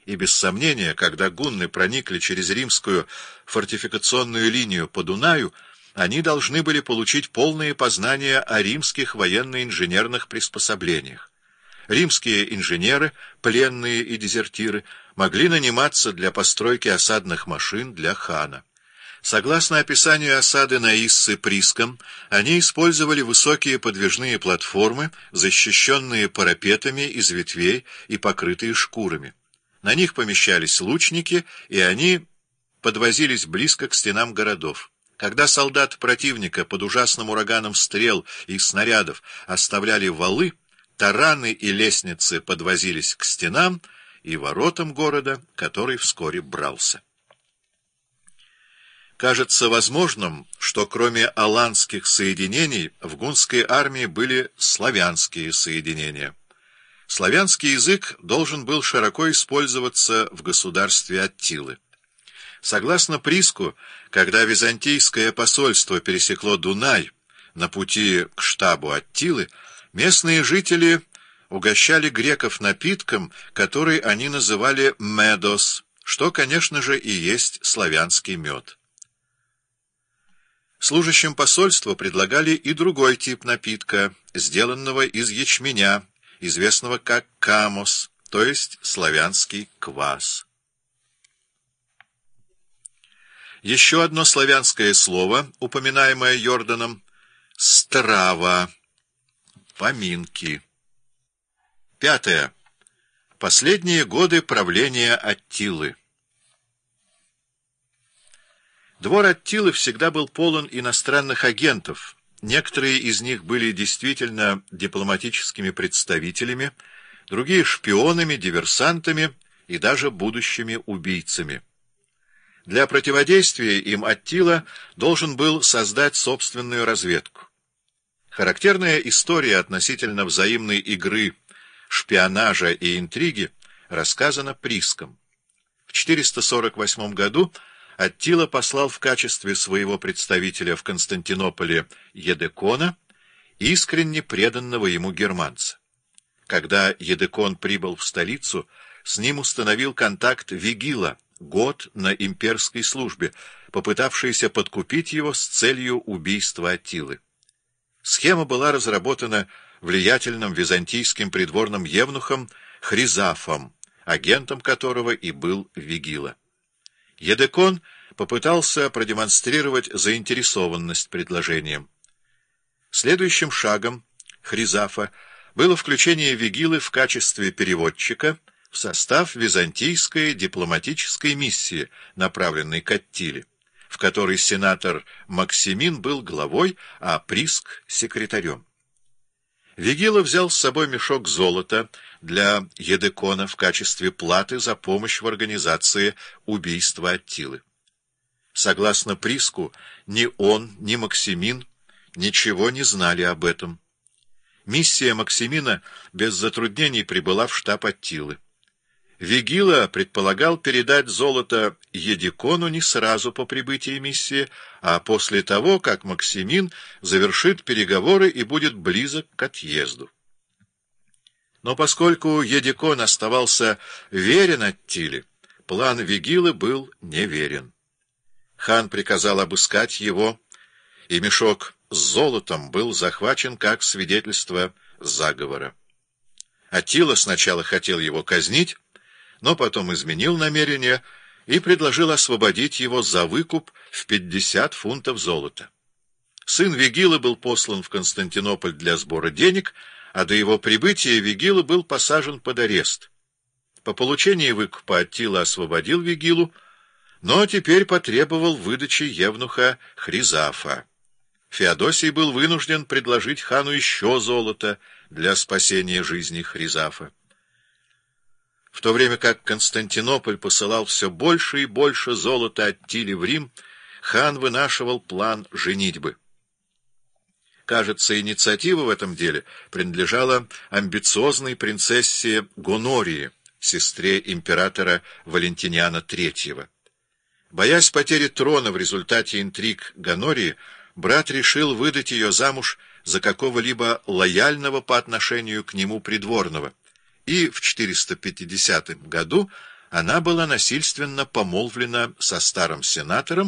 И без сомнения, когда гунны проникли через римскую фортификационную линию по Дунаю, они должны были получить полные познания о римских военно-инженерных приспособлениях. Римские инженеры, пленные и дезертиры, могли наниматься для постройки осадных машин для хана. Согласно описанию осады Наиссы Приском, они использовали высокие подвижные платформы, защищенные парапетами из ветвей и покрытые шкурами. На них помещались лучники, и они подвозились близко к стенам городов. Когда солдаты противника под ужасным ураганом стрел и снарядов оставляли валы, тараны и лестницы подвозились к стенам и воротам города, который вскоре брался. Кажется возможным, что кроме аланских соединений в гунской армии были славянские соединения. Славянский язык должен был широко использоваться в государстве Аттилы. Согласно Приску, когда византийское посольство пересекло Дунай на пути к штабу Аттилы, местные жители угощали греков напитком, который они называли медос, что, конечно же, и есть славянский мед. Служащим посольства предлагали и другой тип напитка, сделанного из ячменя, известного как камос, то есть славянский квас. Еще одно славянское слово, упоминаемое Йорданом, страва, поминки. 5. Последние годы правления Аттилы. Двор Аттилы всегда был полон иностранных агентов. Некоторые из них были действительно дипломатическими представителями, другие — шпионами, диверсантами и даже будущими убийцами. Для противодействия им Аттила должен был создать собственную разведку. Характерная история относительно взаимной игры, шпионажа и интриги рассказана Приском. В 448 году Аттила послал в качестве своего представителя в Константинополе Едекона, искренне преданного ему германца. Когда Едекон прибыл в столицу, с ним установил контакт Вигила, гот на имперской службе, попытавшийся подкупить его с целью убийства Аттилы. Схема была разработана влиятельным византийским придворным евнухом Хризафом, агентом которого и был Вигила. Едекон попытался продемонстрировать заинтересованность предложением. Следующим шагом Хризафа было включение Вигилы в качестве переводчика в состав византийской дипломатической миссии, направленной к Аттиле, в которой сенатор Максимин был главой, а Приск — секретарем. Вигила взял с собой мешок золота для Едекона в качестве платы за помощь в организации убийства Аттилы. Согласно Приску, ни он, ни Максимин ничего не знали об этом. Миссия Максимина без затруднений прибыла в штаб Аттилы. Вигила предполагал передать золото Едекону не сразу по прибытии миссии, а после того, как Максимин завершит переговоры и будет близок к отъезду. Но поскольку Едекон оставался верен Аттиле, план Вигилы был неверен. Хан приказал обыскать его, и мешок с золотом был захвачен как свидетельство заговора. Аттила сначала хотел его казнить, но потом изменил намерение и предложил освободить его за выкуп в 50 фунтов золота. Сын Вигилы был послан в Константинополь для сбора денег, а до его прибытия Вигила был посажен под арест. По получении выкупа Аттила освободил Вигилу, но теперь потребовал выдачи евнуха Хризафа. Феодосий был вынужден предложить хану еще золото для спасения жизни Хризафа. В то время как Константинополь посылал все больше и больше золота Аттиле в Рим, хан вынашивал план женитьбы. Кажется, инициатива в этом деле принадлежала амбициозной принцессе Гонории, сестре императора Валентиниана III. Боясь потери трона в результате интриг Гонории, брат решил выдать ее замуж за какого-либо лояльного по отношению к нему придворного, и в 450 году она была насильственно помолвлена со старым сенатором,